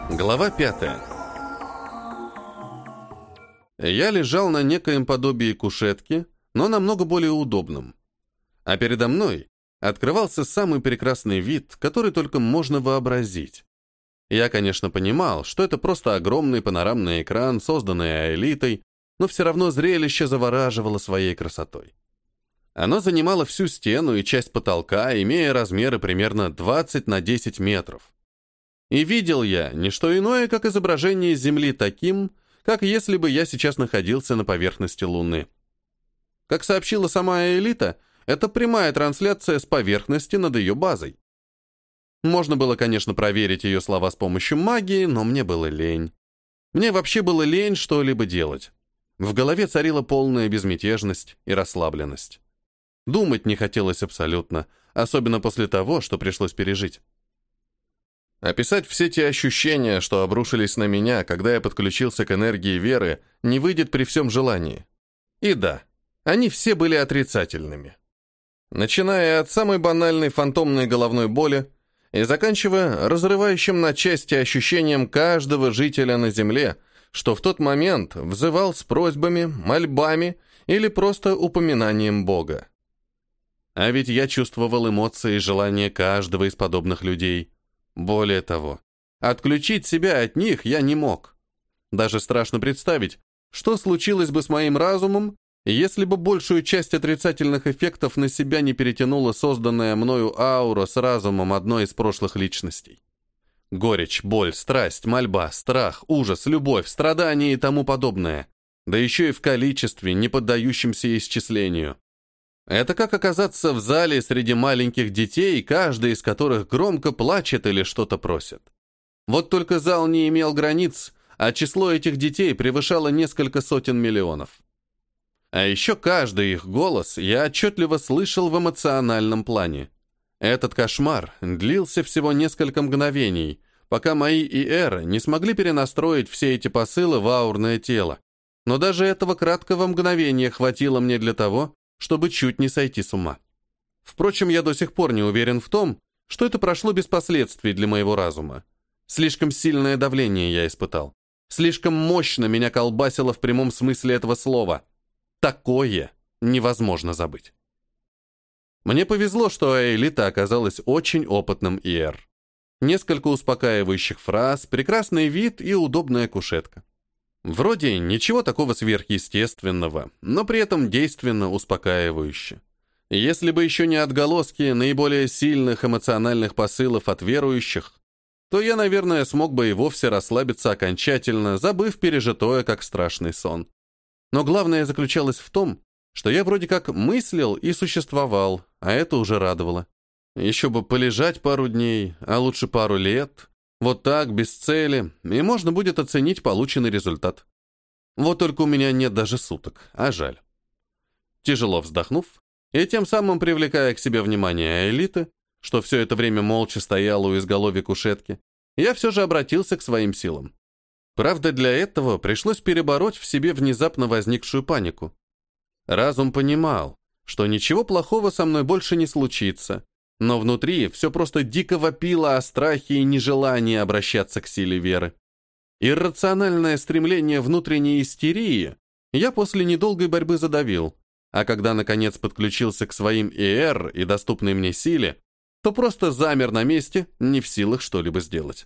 Глава 5. Я лежал на некоем подобии кушетки, но намного более удобном. А передо мной открывался самый прекрасный вид, который только можно вообразить. Я, конечно, понимал, что это просто огромный панорамный экран, созданный Аэлитой, но все равно зрелище завораживало своей красотой. Оно занимало всю стену и часть потолка, имея размеры примерно 20 на 10 метров. И видел я не что иное, как изображение Земли таким, как если бы я сейчас находился на поверхности Луны. Как сообщила сама Аэлита, это прямая трансляция с поверхности над ее базой. Можно было, конечно, проверить ее слова с помощью магии, но мне было лень. Мне вообще было лень что-либо делать. В голове царила полная безмятежность и расслабленность. Думать не хотелось абсолютно, особенно после того, что пришлось пережить. Описать все те ощущения, что обрушились на меня, когда я подключился к энергии веры, не выйдет при всем желании. И да, они все были отрицательными. Начиная от самой банальной фантомной головной боли и заканчивая разрывающим на части ощущением каждого жителя на Земле, что в тот момент взывал с просьбами, мольбами или просто упоминанием Бога. А ведь я чувствовал эмоции и желания каждого из подобных людей. Более того, отключить себя от них я не мог. Даже страшно представить, что случилось бы с моим разумом, если бы большую часть отрицательных эффектов на себя не перетянула созданная мною аура с разумом одной из прошлых личностей. Горечь, боль, страсть, мольба, страх, ужас, любовь, страдания и тому подобное. Да еще и в количестве, не поддающемся исчислению. Это как оказаться в зале среди маленьких детей, каждый из которых громко плачет или что-то просит. Вот только зал не имел границ, а число этих детей превышало несколько сотен миллионов. А еще каждый их голос я отчетливо слышал в эмоциональном плане. Этот кошмар длился всего несколько мгновений, пока мои ИР не смогли перенастроить все эти посылы в аурное тело. Но даже этого краткого мгновения хватило мне для того, чтобы чуть не сойти с ума. Впрочем, я до сих пор не уверен в том, что это прошло без последствий для моего разума. Слишком сильное давление я испытал. Слишком мощно меня колбасило в прямом смысле этого слова. Такое невозможно забыть. Мне повезло, что Аэлита оказалась очень опытным ИР. Несколько успокаивающих фраз, прекрасный вид и удобная кушетка. Вроде ничего такого сверхъестественного, но при этом действенно успокаивающе. Если бы еще не отголоски наиболее сильных эмоциональных посылов от верующих, то я, наверное, смог бы и вовсе расслабиться окончательно, забыв пережитое как страшный сон. Но главное заключалось в том, что я вроде как мыслил и существовал, а это уже радовало. Еще бы полежать пару дней, а лучше пару лет. Вот так, без цели, и можно будет оценить полученный результат. Вот только у меня нет даже суток, а жаль. Тяжело вздохнув, и тем самым привлекая к себе внимание Аэлиты, что все это время молча стояла у изголовья кушетки, я все же обратился к своим силам. Правда, для этого пришлось перебороть в себе внезапно возникшую панику. Разум понимал, что ничего плохого со мной больше не случится, но внутри все просто дико вопило о страхе и нежелании обращаться к силе веры. Иррациональное стремление внутренней истерии я после недолгой борьбы задавил, а когда, наконец, подключился к своим ИР и доступной мне силе, то просто замер на месте, не в силах что-либо сделать.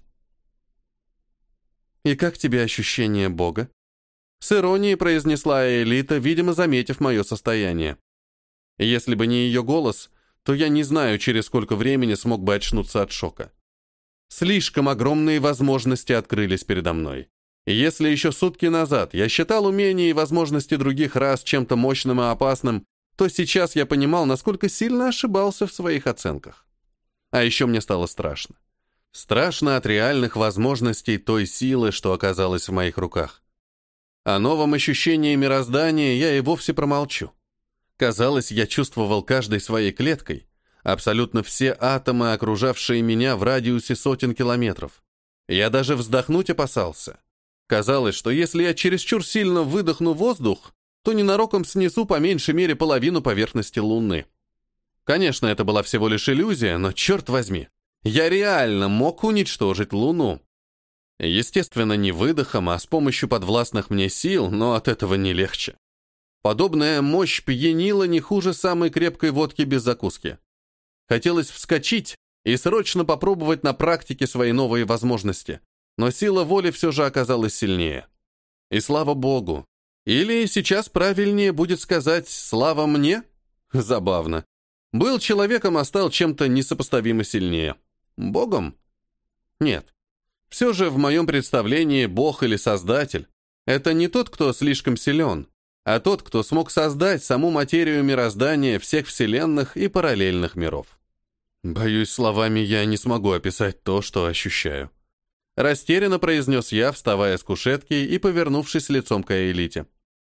«И как тебе ощущение Бога?» С иронией произнесла Аэлита, видимо, заметив мое состояние. Если бы не ее голос, то я не знаю, через сколько времени смог бы очнуться от шока. Слишком огромные возможности открылись передо мной. И если еще сутки назад я считал умения и возможности других рас чем-то мощным и опасным, то сейчас я понимал, насколько сильно ошибался в своих оценках. А еще мне стало страшно. Страшно от реальных возможностей той силы, что оказалась в моих руках. О новом ощущении мироздания я и вовсе промолчу. Казалось, я чувствовал каждой своей клеткой, абсолютно все атомы, окружавшие меня в радиусе сотен километров. Я даже вздохнуть опасался. Казалось, что если я чересчур сильно выдохну воздух, то ненароком снесу по меньшей мере половину поверхности Луны. Конечно, это была всего лишь иллюзия, но черт возьми, я реально мог уничтожить Луну. Естественно, не выдохом, а с помощью подвластных мне сил, но от этого не легче. Подобная мощь пьянила не хуже самой крепкой водки без закуски. Хотелось вскочить и срочно попробовать на практике свои новые возможности, но сила воли все же оказалась сильнее. И слава богу. Или сейчас правильнее будет сказать «слава мне»? Забавно. Был человеком, а стал чем-то несопоставимо сильнее. Богом? Нет. Все же в моем представлении Бог или Создатель — это не тот, кто слишком силен, а тот, кто смог создать саму материю мироздания всех вселенных и параллельных миров. Боюсь, словами я не смогу описать то, что ощущаю. Растерянно произнес я, вставая с кушетки и повернувшись лицом к Аэлите.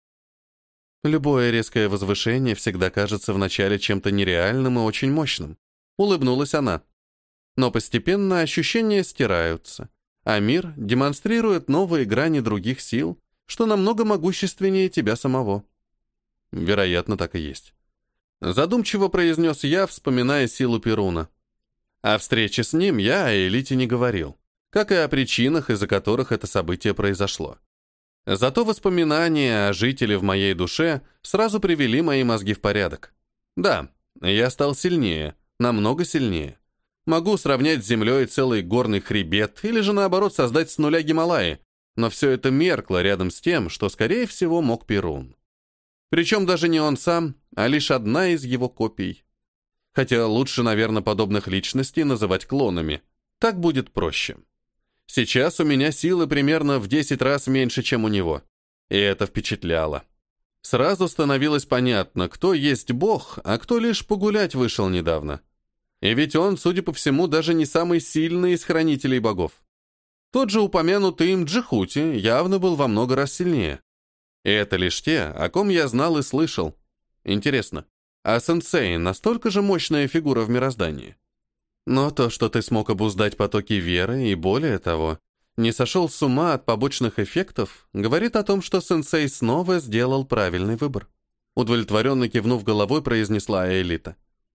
Любое резкое возвышение всегда кажется вначале чем-то нереальным и очень мощным. Улыбнулась она. Но постепенно ощущения стираются, а мир демонстрирует новые грани других сил, что намного могущественнее тебя самого. Вероятно, так и есть. Задумчиво произнес я, вспоминая силу Перуна. О встрече с ним я о Элите не говорил, как и о причинах, из-за которых это событие произошло. Зато воспоминания о жителе в моей душе сразу привели мои мозги в порядок. Да, я стал сильнее, намного сильнее. Могу сравнять с землей целый горный хребет или же наоборот создать с нуля Гималаи, но все это меркло рядом с тем, что, скорее всего, мог Перун. Причем даже не он сам, а лишь одна из его копий. Хотя лучше, наверное, подобных личностей называть клонами. Так будет проще. Сейчас у меня силы примерно в 10 раз меньше, чем у него. И это впечатляло. Сразу становилось понятно, кто есть Бог, а кто лишь погулять вышел недавно. И ведь он, судя по всему, даже не самый сильный из хранителей богов. Тот же упомянутый им Джихути явно был во много раз сильнее. И это лишь те, о ком я знал и слышал. Интересно, а сенсей настолько же мощная фигура в мироздании? Но то, что ты смог обуздать потоки веры и, более того, не сошел с ума от побочных эффектов, говорит о том, что сенсей снова сделал правильный выбор. Удовлетворенно кивнув головой, произнесла Аэлита.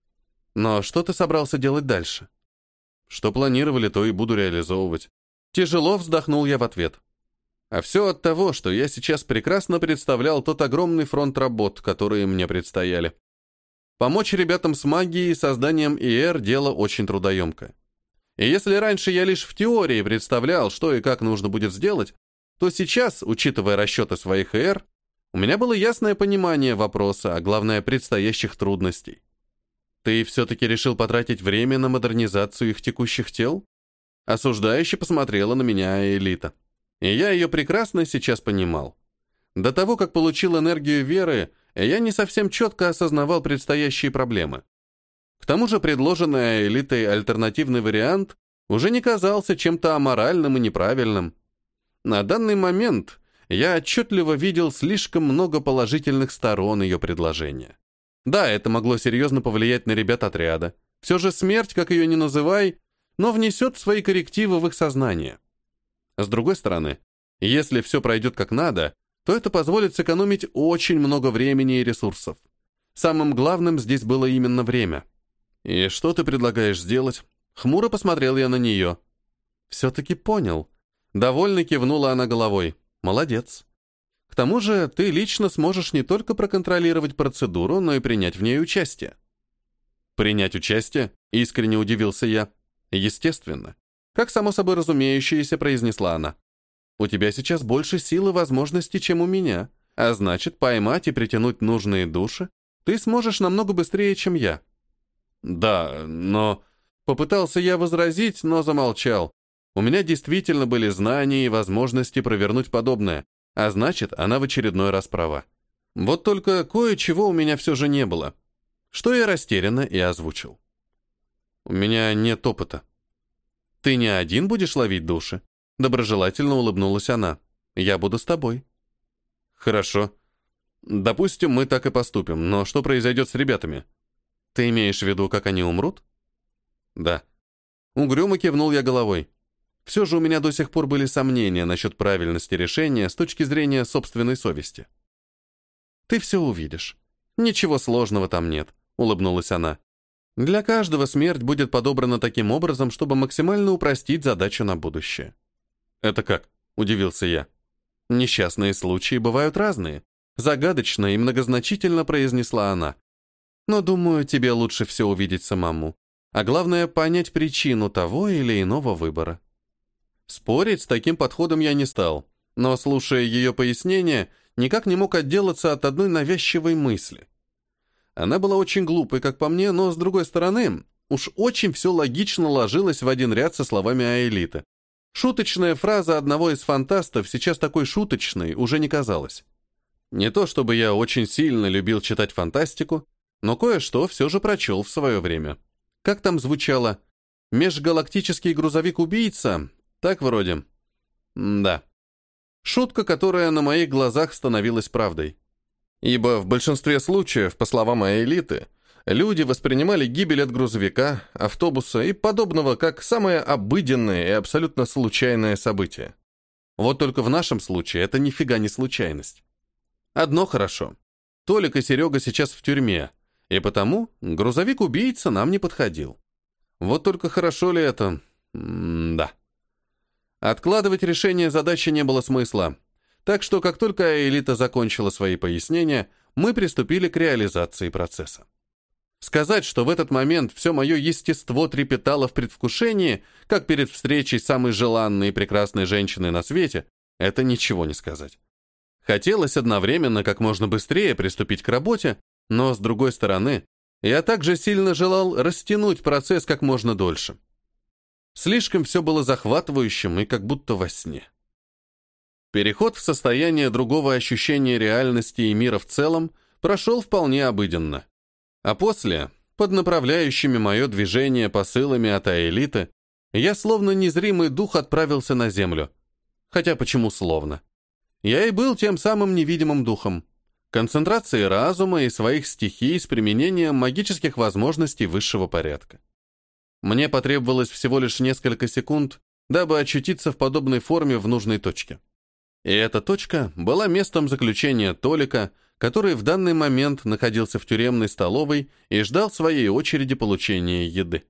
Но что ты собрался делать дальше? Что планировали, то и буду реализовывать. Тяжело вздохнул я в ответ. А все от того, что я сейчас прекрасно представлял тот огромный фронт работ, которые мне предстояли. Помочь ребятам с магией и созданием ИР – дело очень трудоемкое. И если раньше я лишь в теории представлял, что и как нужно будет сделать, то сейчас, учитывая расчеты своих ИР, у меня было ясное понимание вопроса, а главное, предстоящих трудностей. Ты все-таки решил потратить время на модернизацию их текущих тел? Осуждающе посмотрела на меня Элита. И я ее прекрасно сейчас понимал. До того, как получил энергию веры, я не совсем четко осознавал предстоящие проблемы. К тому же предложенный Элитой альтернативный вариант уже не казался чем-то аморальным и неправильным. На данный момент я отчетливо видел слишком много положительных сторон ее предложения. Да, это могло серьезно повлиять на ребят отряда. Все же смерть, как ее ни называй, но внесет свои коррективы в их сознание. С другой стороны, если все пройдет как надо, то это позволит сэкономить очень много времени и ресурсов. Самым главным здесь было именно время. «И что ты предлагаешь сделать?» Хмуро посмотрел я на нее. «Все-таки понял». Довольно кивнула она головой. «Молодец. К тому же ты лично сможешь не только проконтролировать процедуру, но и принять в ней участие». «Принять участие?» — искренне удивился я. «Естественно. Как само собой разумеющееся, произнесла она. У тебя сейчас больше сил и возможностей, чем у меня, а значит, поймать и притянуть нужные души ты сможешь намного быстрее, чем я». «Да, но...» Попытался я возразить, но замолчал. У меня действительно были знания и возможности провернуть подобное, а значит, она в очередной раз права. Вот только кое-чего у меня все же не было, что я растерянно и озвучил. «У меня нет опыта». «Ты не один будешь ловить души?» Доброжелательно улыбнулась она. «Я буду с тобой». «Хорошо. Допустим, мы так и поступим, но что произойдет с ребятами?» «Ты имеешь в виду, как они умрут?» «Да». Угрюмо кивнул я головой. Все же у меня до сих пор были сомнения насчет правильности решения с точки зрения собственной совести. «Ты все увидишь. Ничего сложного там нет», — улыбнулась она. «Для каждого смерть будет подобрана таким образом, чтобы максимально упростить задачу на будущее». «Это как?» — удивился я. «Несчастные случаи бывают разные», — загадочно и многозначительно произнесла она. «Но, думаю, тебе лучше все увидеть самому. А главное, понять причину того или иного выбора». Спорить с таким подходом я не стал, но, слушая ее пояснения, никак не мог отделаться от одной навязчивой мысли. Она была очень глупой, как по мне, но, с другой стороны, уж очень все логично ложилось в один ряд со словами Аэлиты. Шуточная фраза одного из фантастов сейчас такой шуточной уже не казалась. Не то чтобы я очень сильно любил читать фантастику, но кое-что все же прочел в свое время. Как там звучало? «Межгалактический грузовик-убийца»? Так вроде. Да. Шутка, которая на моих глазах становилась правдой. Ибо в большинстве случаев, по словам Аэлиты, люди воспринимали гибель от грузовика, автобуса и подобного как самое обыденное и абсолютно случайное событие. Вот только в нашем случае это нифига не случайность. Одно хорошо. Толик и Серега сейчас в тюрьме, и потому грузовик-убийца нам не подходил. Вот только хорошо ли это? Да. Откладывать решение задачи не было смысла. Так что, как только Аэлита закончила свои пояснения, мы приступили к реализации процесса. Сказать, что в этот момент все мое естество трепетало в предвкушении, как перед встречей с самой желанной и прекрасной женщиной на свете, это ничего не сказать. Хотелось одновременно как можно быстрее приступить к работе, но, с другой стороны, я также сильно желал растянуть процесс как можно дольше. Слишком все было захватывающим и как будто во сне. Переход в состояние другого ощущения реальности и мира в целом прошел вполне обыденно. А после, под направляющими мое движение посылами от Аэлиты, я словно незримый дух отправился на землю. Хотя почему словно? Я и был тем самым невидимым духом. Концентрацией разума и своих стихий с применением магических возможностей высшего порядка. Мне потребовалось всего лишь несколько секунд, дабы очутиться в подобной форме в нужной точке. И эта точка была местом заключения Толика, который в данный момент находился в тюремной столовой и ждал своей очереди получения еды.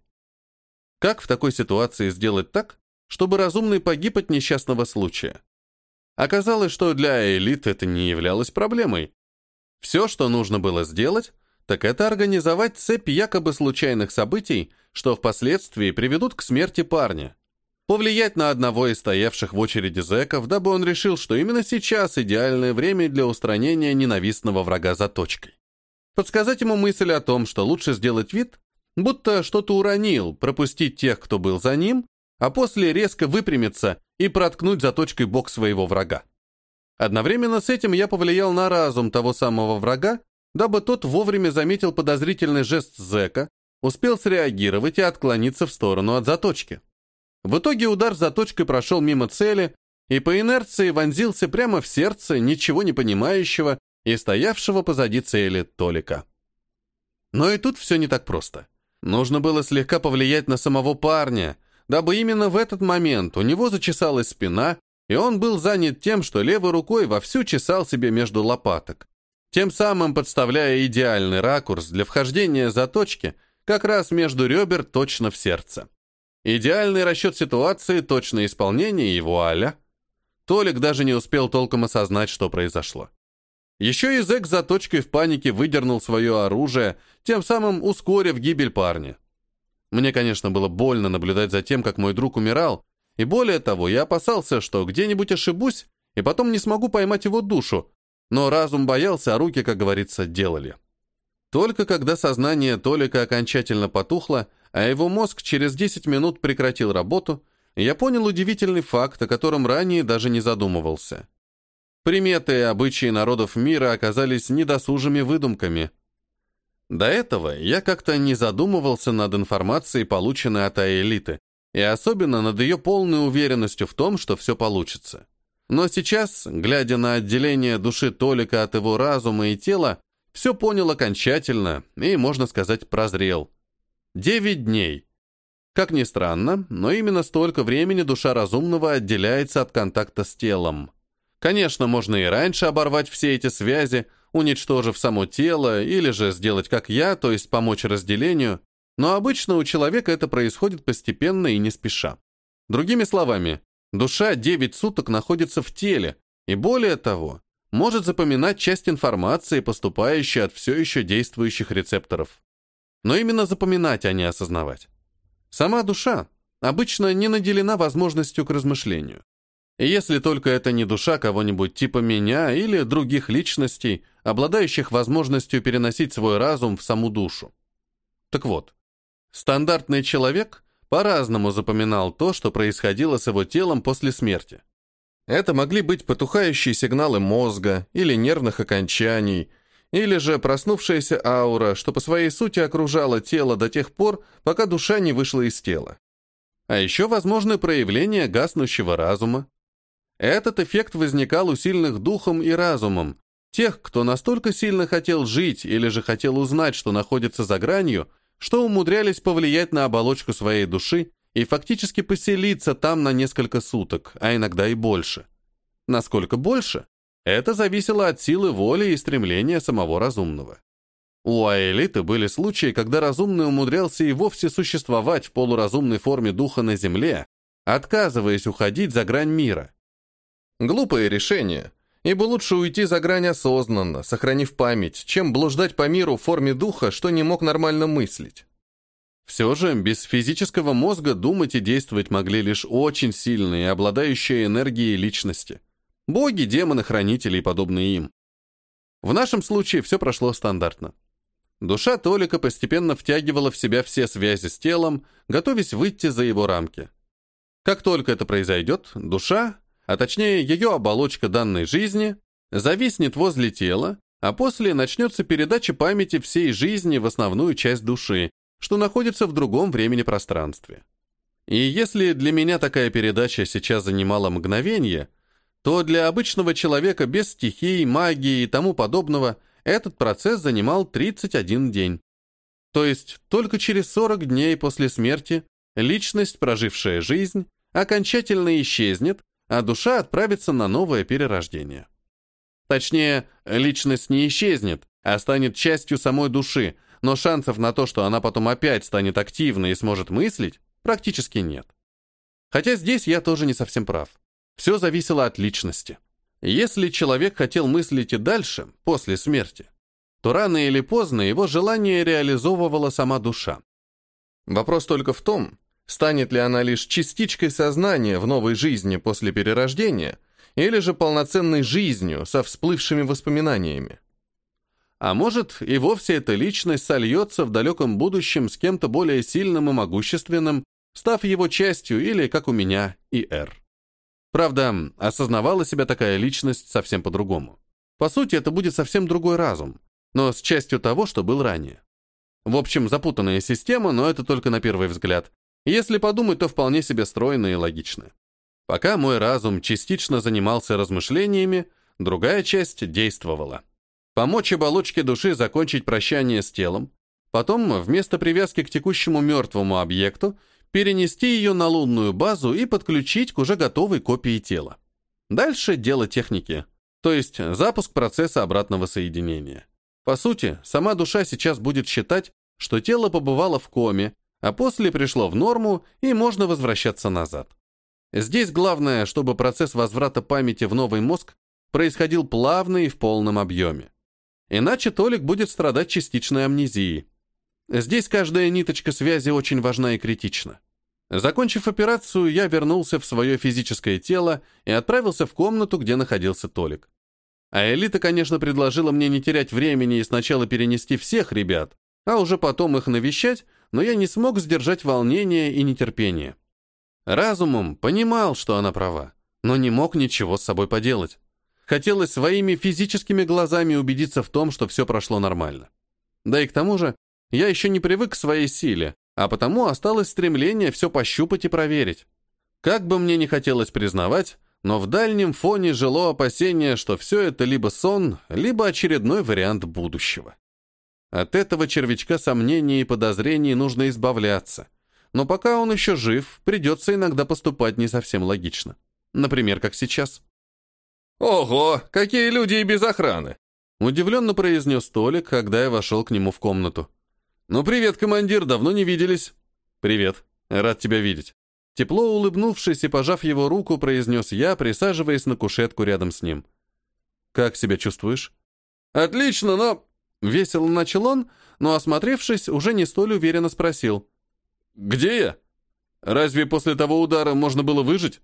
Как в такой ситуации сделать так, чтобы разумный погиб от несчастного случая? Оказалось, что для элит это не являлось проблемой. Все, что нужно было сделать, так это организовать цепь якобы случайных событий, что впоследствии приведут к смерти парня. Повлиять на одного из стоявших в очереди зэков, дабы он решил, что именно сейчас идеальное время для устранения ненавистного врага заточкой. Подсказать ему мысль о том, что лучше сделать вид, будто что-то уронил, пропустить тех, кто был за ним, а после резко выпрямиться и проткнуть заточкой бок своего врага. Одновременно с этим я повлиял на разум того самого врага, дабы тот вовремя заметил подозрительный жест зэка, успел среагировать и отклониться в сторону от заточки. В итоге удар заточкой прошел мимо цели и по инерции вонзился прямо в сердце ничего не понимающего и стоявшего позади цели Толика. Но и тут все не так просто. Нужно было слегка повлиять на самого парня, дабы именно в этот момент у него зачесалась спина, и он был занят тем, что левой рукой вовсю чесал себе между лопаток, тем самым подставляя идеальный ракурс для вхождения заточки как раз между ребер точно в сердце. Идеальный расчет ситуации, точное исполнение и вуаля. Толик даже не успел толком осознать, что произошло. Еще и зэк с заточкой в панике выдернул свое оружие, тем самым ускорив гибель парня. Мне, конечно, было больно наблюдать за тем, как мой друг умирал, и более того, я опасался, что где-нибудь ошибусь, и потом не смогу поймать его душу, но разум боялся, а руки, как говорится, делали. Только когда сознание Толика окончательно потухло, а его мозг через 10 минут прекратил работу, я понял удивительный факт, о котором ранее даже не задумывался. Приметы и обычаи народов мира оказались недосужими выдумками. До этого я как-то не задумывался над информацией, полученной от Аэлиты, и особенно над ее полной уверенностью в том, что все получится. Но сейчас, глядя на отделение души Толика от его разума и тела, все понял окончательно и, можно сказать, прозрел. 9 дней. Как ни странно, но именно столько времени душа разумного отделяется от контакта с телом. Конечно, можно и раньше оборвать все эти связи, уничтожив само тело, или же сделать как я, то есть помочь разделению, но обычно у человека это происходит постепенно и не спеша. Другими словами, Душа 9 суток находится в теле, и более того, может запоминать часть информации, поступающей от все еще действующих рецепторов. Но именно запоминать, а не осознавать. Сама душа обычно не наделена возможностью к размышлению. И если только это не душа кого-нибудь типа меня или других личностей, обладающих возможностью переносить свой разум в саму душу. Так вот, стандартный человек по-разному запоминал то, что происходило с его телом после смерти. Это могли быть потухающие сигналы мозга или нервных окончаний, или же проснувшаяся аура, что по своей сути окружала тело до тех пор, пока душа не вышла из тела. А еще возможны проявления гаснущего разума. Этот эффект возникал у сильных духом и разумом, тех, кто настолько сильно хотел жить или же хотел узнать, что находится за гранью, что умудрялись повлиять на оболочку своей души и фактически поселиться там на несколько суток, а иногда и больше. Насколько больше? Это зависело от силы воли и стремления самого разумного. У Аэлиты были случаи, когда разумный умудрялся и вовсе существовать в полуразумной форме духа на Земле, отказываясь уходить за грань мира. Глупое решение, ибо лучше уйти за грань осознанно, сохранив память, чем блуждать по миру в форме духа, что не мог нормально мыслить. Все же без физического мозга думать и действовать могли лишь очень сильные, обладающие энергией личности. Боги, демоны, хранители и подобные им. В нашем случае все прошло стандартно. Душа Толика постепенно втягивала в себя все связи с телом, готовясь выйти за его рамки. Как только это произойдет, душа, а точнее ее оболочка данной жизни, зависнет возле тела, а после начнется передача памяти всей жизни в основную часть души, что находится в другом времени-пространстве. И если для меня такая передача сейчас занимала мгновение, то для обычного человека без стихий, магии и тому подобного этот процесс занимал 31 день. То есть только через 40 дней после смерти личность, прожившая жизнь, окончательно исчезнет, а душа отправится на новое перерождение. Точнее, личность не исчезнет, а станет частью самой души, но шансов на то, что она потом опять станет активной и сможет мыслить, практически нет. Хотя здесь я тоже не совсем прав. Все зависело от личности. Если человек хотел мыслить и дальше, после смерти, то рано или поздно его желание реализовывала сама душа. Вопрос только в том, станет ли она лишь частичкой сознания в новой жизни после перерождения, или же полноценной жизнью со всплывшими воспоминаниями. А может, и вовсе эта личность сольется в далеком будущем с кем-то более сильным и могущественным, став его частью или, как у меня, ИР. Правда, осознавала себя такая личность совсем по-другому. По сути, это будет совсем другой разум, но с частью того, что был ранее. В общем, запутанная система, но это только на первый взгляд. Если подумать, то вполне себе стройно и логично. Пока мой разум частично занимался размышлениями, другая часть действовала. Помочь оболочке души закончить прощание с телом, потом вместо привязки к текущему мертвому объекту перенести ее на лунную базу и подключить к уже готовой копии тела. Дальше дело техники, то есть запуск процесса обратного соединения. По сути, сама душа сейчас будет считать, что тело побывало в коме, а после пришло в норму и можно возвращаться назад. Здесь главное, чтобы процесс возврата памяти в новый мозг происходил плавно и в полном объеме. Иначе Толик будет страдать частичной амнезией. Здесь каждая ниточка связи очень важна и критична. Закончив операцию, я вернулся в свое физическое тело и отправился в комнату, где находился Толик. А Элита, конечно, предложила мне не терять времени и сначала перенести всех ребят, а уже потом их навещать, но я не смог сдержать волнение и нетерпение. Разумом понимал, что она права, но не мог ничего с собой поделать. Хотелось своими физическими глазами убедиться в том, что все прошло нормально. Да и к тому же, я еще не привык к своей силе, а потому осталось стремление все пощупать и проверить. Как бы мне ни хотелось признавать, но в дальнем фоне жило опасение, что все это либо сон, либо очередной вариант будущего. От этого червячка сомнений и подозрений нужно избавляться. Но пока он еще жив, придется иногда поступать не совсем логично. Например, как сейчас. «Ого, какие люди и без охраны!» Удивленно произнес Толик, когда я вошел к нему в комнату. «Ну, привет, командир, давно не виделись». «Привет, рад тебя видеть». Тепло улыбнувшись и пожав его руку, произнес я, присаживаясь на кушетку рядом с ним. «Как себя чувствуешь?» «Отлично, но...» Весело начал он, но, осмотревшись, уже не столь уверенно спросил. «Где я? Разве после того удара можно было выжить?»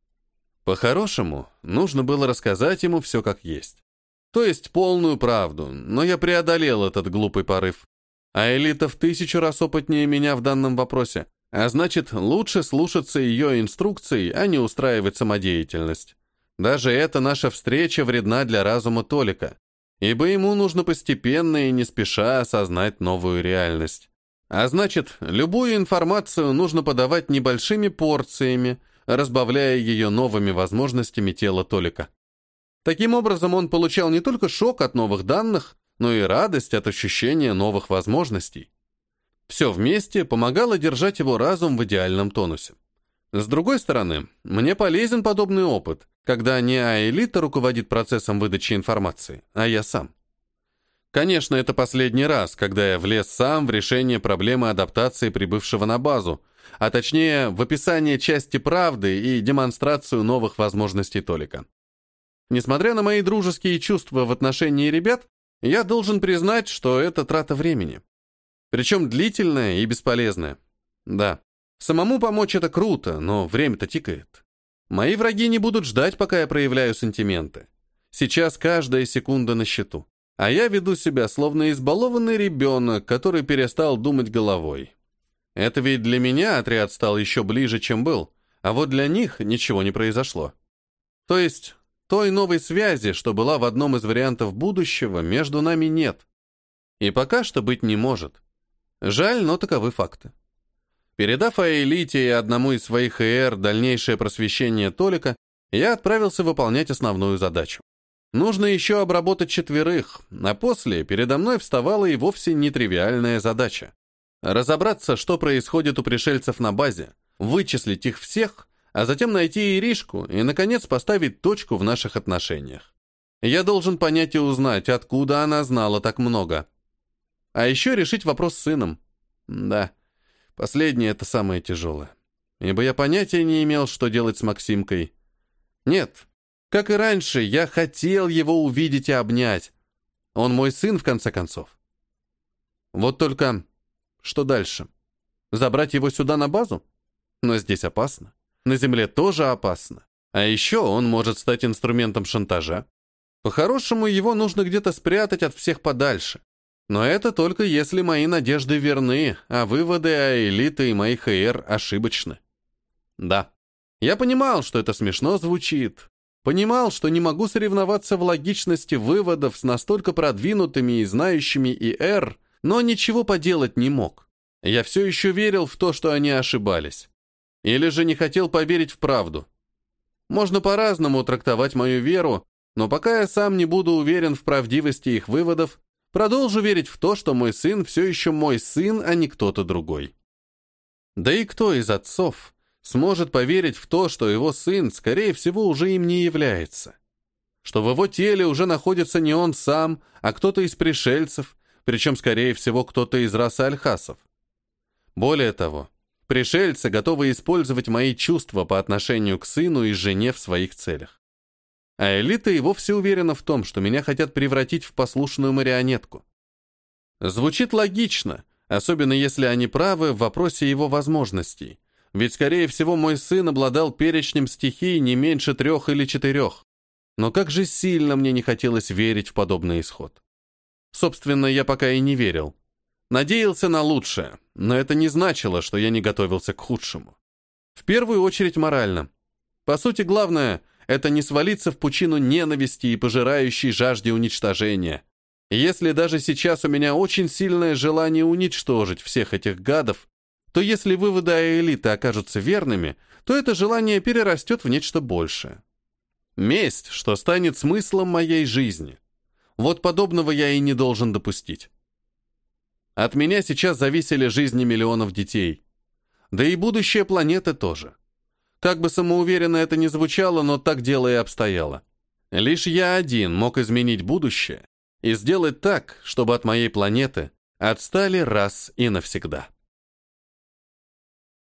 По-хорошему, нужно было рассказать ему все как есть. То есть полную правду, но я преодолел этот глупый порыв. А Элита в 1000 раз опытнее меня в данном вопросе, а значит, лучше слушаться ее инструкций, а не устраивать самодеятельность. Даже эта наша встреча вредна для разума Толика, ибо ему нужно постепенно и не спеша осознать новую реальность. А значит, любую информацию нужно подавать небольшими порциями, разбавляя ее новыми возможностями тела Толика. Таким образом, он получал не только шок от новых данных, но и радость от ощущения новых возможностей. Все вместе помогало держать его разум в идеальном тонусе. С другой стороны, мне полезен подобный опыт, когда не Аэлита руководит процессом выдачи информации, а я сам. Конечно, это последний раз, когда я влез сам в решение проблемы адаптации прибывшего на базу, а точнее в описание части правды и демонстрацию новых возможностей Толика. Несмотря на мои дружеские чувства в отношении ребят, я должен признать, что это трата времени. Причем длительная и бесполезная. Да, самому помочь это круто, но время-то тикает. Мои враги не будут ждать, пока я проявляю сентименты. Сейчас каждая секунда на счету. А я веду себя, словно избалованный ребенок, который перестал думать головой. Это ведь для меня отряд стал еще ближе, чем был, а вот для них ничего не произошло. То есть, той новой связи, что была в одном из вариантов будущего, между нами нет. И пока что быть не может. Жаль, но таковы факты. Передав Аэлите и одному из своих ИР дальнейшее просвещение Толика, я отправился выполнять основную задачу. Нужно еще обработать 4, а после передо мной вставала и вовсе нетривиальная задача. Разобраться, что происходит у пришельцев на базе, вычислить их всех, а затем найти Иришку и, наконец, поставить точку в наших отношениях. Я должен понять и узнать, откуда она знала так много. А еще решить вопрос с сыном. Да, последнее — это самое тяжелое. Ибо я понятия не имел, что делать с Максимкой. Нет, как и раньше, я хотел его увидеть и обнять. Он мой сын, в конце концов. Вот только, что дальше? Забрать его сюда на базу? Но здесь опасно. На земле тоже опасно. А еще он может стать инструментом шантажа. По-хорошему, его нужно где-то спрятать от всех подальше. Но это только если мои надежды верны, а выводы Аэлиты и моих ИР ошибочны. Да, я понимал, что это смешно звучит. Понимал, что не могу соревноваться в логичности выводов с настолько продвинутыми и знающими ИР, но ничего поделать не мог. Я все еще верил в то, что они ошибались. Или же не хотел поверить в правду. Можно по-разному трактовать мою веру, но пока я сам не буду уверен в правдивости их выводов, продолжу верить в то, что мой сын все еще мой сын, а не кто-то другой. Да и кто из отцов сможет поверить в то, что его сын, скорее всего, уже им не является? Что в его теле уже находится не он сам, а кто-то из пришельцев, причем, скорее всего, кто-то из расы альхасов. Более того, пришельцы готовы использовать мои чувства по отношению к сыну и жене в своих целях. А Элита и вовсе уверена в том, что меня хотят превратить в послушную марионетку. Звучит логично, особенно если они правы в вопросе его возможностей. Ведь, скорее всего, мой сын обладал перечнем стихий не меньше 3 или 4. Но как же сильно мне не хотелось верить в подобный исход. Собственно, я пока и не верил. Надеялся на лучшее, но это не значило, что я не готовился к худшему. В первую очередь морально. По сути, главное — это не свалиться в пучину ненависти и пожирающей жажде уничтожения. Если даже сейчас у меня очень сильное желание уничтожить всех этих гадов, то если выводы Аэлиты окажутся верными, то это желание перерастет в нечто большее. Месть, что станет смыслом моей жизни. Вот подобного я и не должен допустить. От меня сейчас зависели жизни миллионов детей. Да и будущее планеты тоже. Как бы самоуверенно это ни звучало, но так дело и обстояло. Лишь я один мог изменить будущее и сделать так, чтобы от моей планеты отстали раз и навсегда.